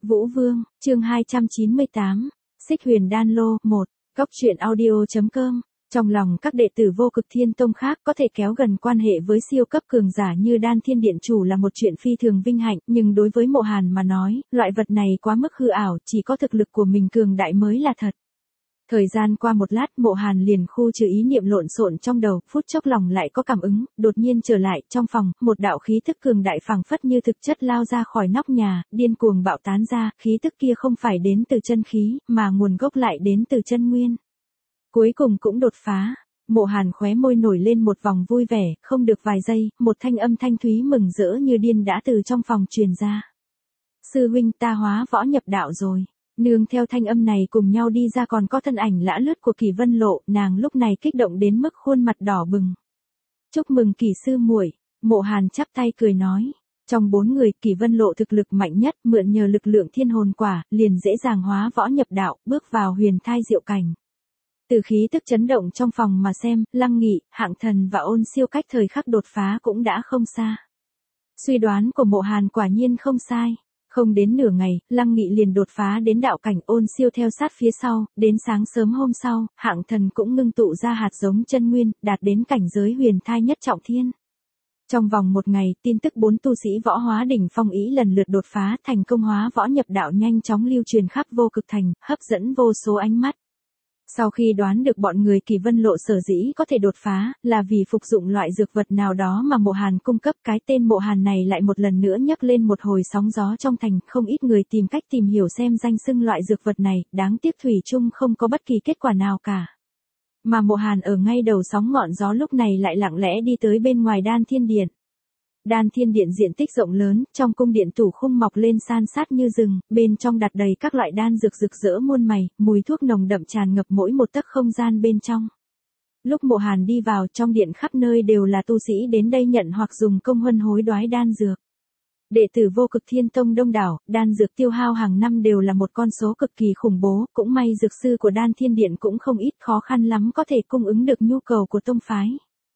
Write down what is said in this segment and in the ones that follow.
Vũ Vương, chương 298, Xích Huyền Đan Lô, 1, Cóc truyện audio.com. Trong lòng các đệ tử Vô Cực Thiên Tông khác có thể kéo gần quan hệ với siêu cấp cường giả như Đan Thiên Điện chủ là một chuyện phi thường vinh hạnh, nhưng đối với Mộ Hàn mà nói, loại vật này quá mức hư ảo, chỉ có thực lực của mình cường đại mới là thật. Thời gian qua một lát, Mộ Hàn liền khu trừ ý niệm lộn xộn trong đầu, phút chốc lòng lại có cảm ứng, đột nhiên trở lại, trong phòng, một đạo khí tức cường đại phảng phất như thực chất lao ra khỏi nóc nhà, điên cuồng bạo tán ra, khí tức kia không phải đến từ chân khí, mà nguồn gốc lại đến từ chân nguyên. Cuối cùng cũng đột phá. Mộ Hàn khóe môi nổi lên một vòng vui vẻ, không được vài giây, một thanh âm thanh thúy mừng rỡ như điên đã từ trong phòng truyền ra. Sư huynh, ta hóa võ nhập đạo rồi. Nương theo thanh âm này cùng nhau đi ra còn có thân ảnh lã lướt của Kỳ Vân Lộ, nàng lúc này kích động đến mức khuôn mặt đỏ bừng. Chúc mừng Kỳ sư muội. Mộ Hàn chắp tay cười nói. Trong 4 người, Kỳ Vân Lộ thực lực mạnh nhất, mượn nhờ lực lượng thiên hồn quả, liền dễ dàng hóa võ nhập đạo, bước vào huyền thai diệu cảnh. Từ khí tức chấn động trong phòng mà xem, Lăng Nghị, Hạng Thần và Ôn Siêu cách thời khắc đột phá cũng đã không xa. Suy đoán của Mộ Hàn quả nhiên không sai. Không đến nửa ngày, Lăng Nghị liền đột phá đến đạo cảnh, Ôn Siêu theo sát phía sau, đến sáng sớm hôm sau, Hạng Thần cũng ngưng tụ ra hạt giống chân nguyên, đạt đến cảnh giới huyền thai nhất trọng thiên. Trong vòng một ngày, tin tức 4 tu sĩ võ hóa đỉnh phong ý lần lượt đột phá thành công hóa võ nhập đạo nhanh chóng lưu truyền khắp Vô Cực Thành, hấp dẫn vô số ánh mắt. Sau khi đoán được bọn người Kỳ Vân Lộ sở dĩ có thể đột phá, là vì phục dụng loại dược vật nào đó mà Mộ Hàn cung cấp, cái tên Mộ Hàn này lại một lần nữa nhấc lên một hồi sóng gió trong thành, không ít người tìm cách tìm hiểu xem danh xưng loại dược vật này, đáng tiếc thủy chung không có bất kỳ kết quả nào cả. Mà Mộ Hàn ở ngay đầu sóng ngọn gió lúc này lại lặng lẽ đi tới bên ngoài Đan Thiên Điện. Đan Thiên Điện diện tích rộng lớn, trong cung điện tủ khung mọc lên san sát như rừng, bên trong đặt đầy các loại đan dược rực rỡ muôn màu, mùi thuốc nồng đậm tràn ngập mỗi một tấc không gian bên trong. Lúc Mộ Hàn đi vào, trong điện khắp nơi đều là tu sĩ đến đây nhận hoặc dùng công huân hối đoái đan dược. Đệ tử Vô Cực Thiên Tông đông đảo, đan dược tiêu hao hàng năm đều là một con số cực kỳ khủng bố, cũng may dược sư của Đan Thiên Điện cũng không ít, khó khăn lắm có thể cung ứng được nhu cầu của tông phái.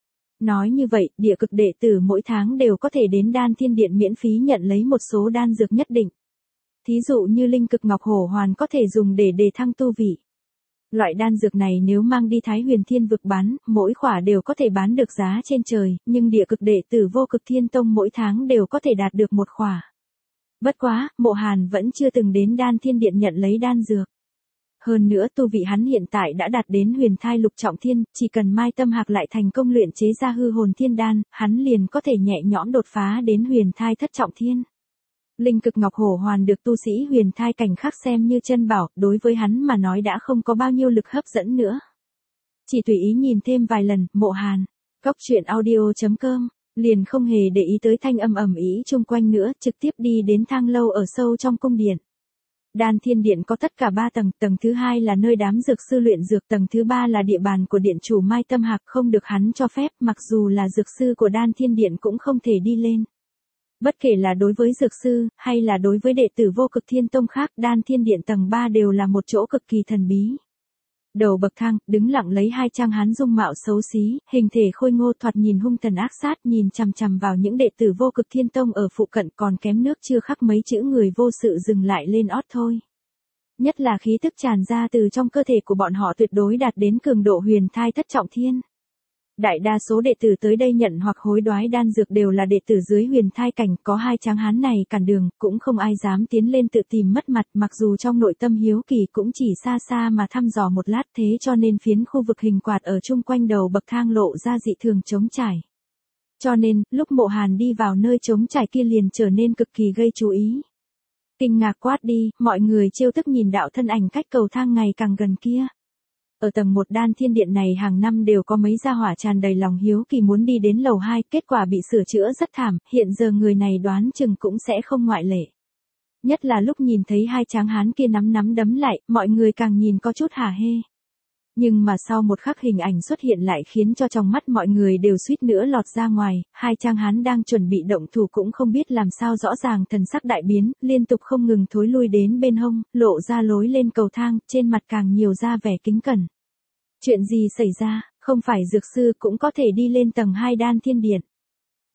Nói như vậy, địa cực đệ tử mỗi tháng đều có thể đến Đan Thiên Điện miễn phí nhận lấy một số đan dược nhất định. Thí dụ như linh cực ngọc hổ hoàn có thể dùng để đề thăng tu vị. Loại đan dược này nếu mang đi Thái Huyền Thiên vực bán, mỗi khỏa đều có thể bán được giá trên trời, nhưng địa cực đệ tử Vô Cực Thiên Tông mỗi tháng đều có thể đạt được một khỏa. Bất quá, Mộ Hàn vẫn chưa từng đến Đan Thiên Điện nhận lấy đan dược. Hơn nữa tu vị hắn hiện tại đã đạt đến huyền thai lục trọng thiên, chỉ cần Mai Tâm Hạc lại thành công luyện chế ra hư hồn thiên đan, hắn liền có thể nhẹ nhõm đột phá đến huyền thai thất trọng thiên. Linh cực ngọc hổ hoàn được tu sĩ huyền thai cảnh khác xem như chân bảo, đối với hắn mà nói đã không có bao nhiêu lực hấp dẫn nữa. Chỉ tùy ý nhìn thêm vài lần, Mộ Hàn, Cóc truyện audio.com, liền không hề để ý tới thanh âm ầm ĩ chung quanh nữa, trực tiếp đi đến thang lâu ở sâu trong cung điện. Đan Thiên Điện có tất cả 3 tầng, tầng thứ 2 là nơi đám dược sư luyện dược, tầng thứ 3 là địa bàn của điện chủ Mai Tâm Hạc, không được hắn cho phép, mặc dù là dược sư của Đan Thiên Điện cũng không thể đi lên. Bất kể là đối với dược sư, hay là đối với đệ tử Vô Cực Thiên Tông khác, Đan Thiên Điện tầng 3 đều là một chỗ cực kỳ thần bí. Đầu bậc thang, đứng lặng lấy 2 trang hán dung mạo xấu xí, hình thể khôi ngô thoạt nhìn hung tàn ác sát, nhìn chằm chằm vào những đệ tử Vô Cực Thiên Tông ở phụ cận, còn kém nước chưa khắc mấy chữ người vô sự dừng lại lên ót thôi. Nhất là khí tức tràn ra từ trong cơ thể của bọn họ tuyệt đối đạt đến cường độ huyền thai thất trọng thiên. Đại đa số đệ tử tới đây nhận hoặc hối đoái đan dược đều là đệ tử dưới huyền thai cảnh, có 2 tráng hán này cản đường, cũng không ai dám tiến lên tự tìm mất mặt, mặc dù trong nội tâm hiếu kỳ cũng chỉ xa xa mà thăm dò một lát, thế cho nên phiến khu vực hình quạt ở chung quanh đầu bậc thang lộ ra dị thường trống trải. Cho nên, lúc Mộ Hàn đi vào nơi trống trải kia liền trở nên cực kỳ gây chú ý. Kinh ngạc quát đi, mọi người trêu tức nhìn đạo thân ảnh cách cầu thang ngày càng gần kia. Ở tầng 1 Đan Thiên Điện này hàng năm đều có mấy gia hỏa tràn đầy lòng hiếu kỳ muốn đi đến lầu 2, kết quả bị sửa chữa rất thảm, hiện giờ người này đoán chừng cũng sẽ không ngoại lệ. Nhất là lúc nhìn thấy 2 tráng hán kia nắm đấm lại, mọi người càng nhìn có chút hả hê. Nhưng mà sau một khắc hình ảnh xuất hiện lại khiến cho trong mắt mọi người đều suýt nữa lọt ra ngoài, 2 tráng hán đang chuẩn bị động thủ cũng không biết làm sao rõ ràng thần sắc đại biến, liên tục không ngừng thối lui đến bên hông, lộ ra lối lên cầu thang, trên mặt càng nhiều ra vẻ kính cẩn. Chuyện gì xảy ra, không phải dược sư cũng có thể đi lên tầng 2 Đan Thiên Điện.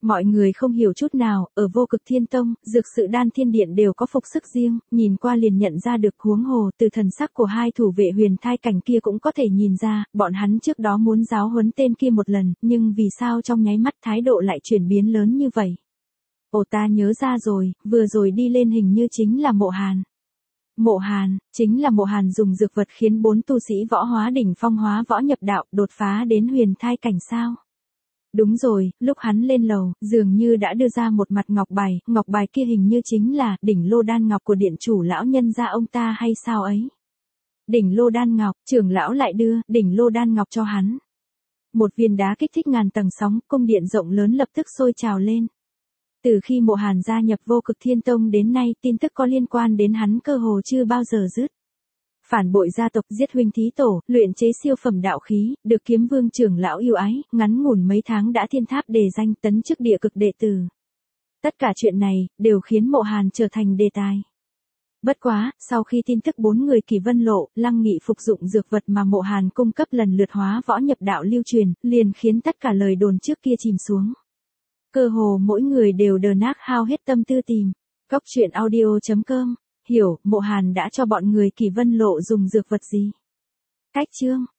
Mọi người không hiểu chút nào, ở Vô Cực Thiên Tông, dược sự đan thiên điện đều có phục sức riêng, nhìn qua liền nhận ra được, huống hồ từ thần sắc của hai thủ vệ huyền thai cảnh kia cũng có thể nhìn ra, bọn hắn trước đó muốn giáo huấn tên kia một lần, nhưng vì sao trong nháy mắt thái độ lại chuyển biến lớn như vậy? Ồ, ta nhớ ra rồi, vừa rồi đi lên hình như chính là Mộ Hàn. Mộ Hàn, chính là Mộ Hàn dùng dược vật khiến 4 tu sĩ võ hóa đỉnh phong hóa võ nhập đạo, đột phá đến huyền thai cảnh sao? Đúng rồi, lúc hắn lên lầu, dường như đã đưa ra một mặt ngọc bài kia hình như chính là đỉnh lô đan ngọc của điện chủ lão nhân gia ông ta hay sao ấy? Đỉnh lô đan ngọc, trưởng lão lại đưa đỉnh lô đan ngọc cho hắn. Một viên đá kích thích ngàn tầng sóng, cung điện rộng lớn lập tức sôi trào lên. Từ khi Mộ Hàn gia nhập Vô Cực Thiên Tông đến nay, tin tức có liên quan đến hắn cơ hồ chưa bao giờ dứt. Phản bội gia tộc, giết huynh thí tổ, luyện chế siêu phẩm đạo khí, được Kiếm Vương trưởng lão yêu ái, ngắn ngủn mấy tháng đã thiên tháp đề danh, tấn chức địa cực đệ tử. Tất cả chuyện này đều khiến Mộ Hàn trở thành đề tài. Bất quá, sau khi tin tức 4 người Kỳ Vân Lộ, Lăng Nghị phục dụng dược vật mà Mộ Hàn cung cấp lần lượt hóa võ nhập đạo lưu truyền, liền khiến tất cả lời đồn trước kia chìm xuống. Cơ hồ mỗi người đều đờ nát hao hết tâm tư tìm. Cóc truyện audio.com. Hiểu, Mộ Hàn đã cho bọn người Kỳ Vân Lộ dùng dược vật gì? Cách chương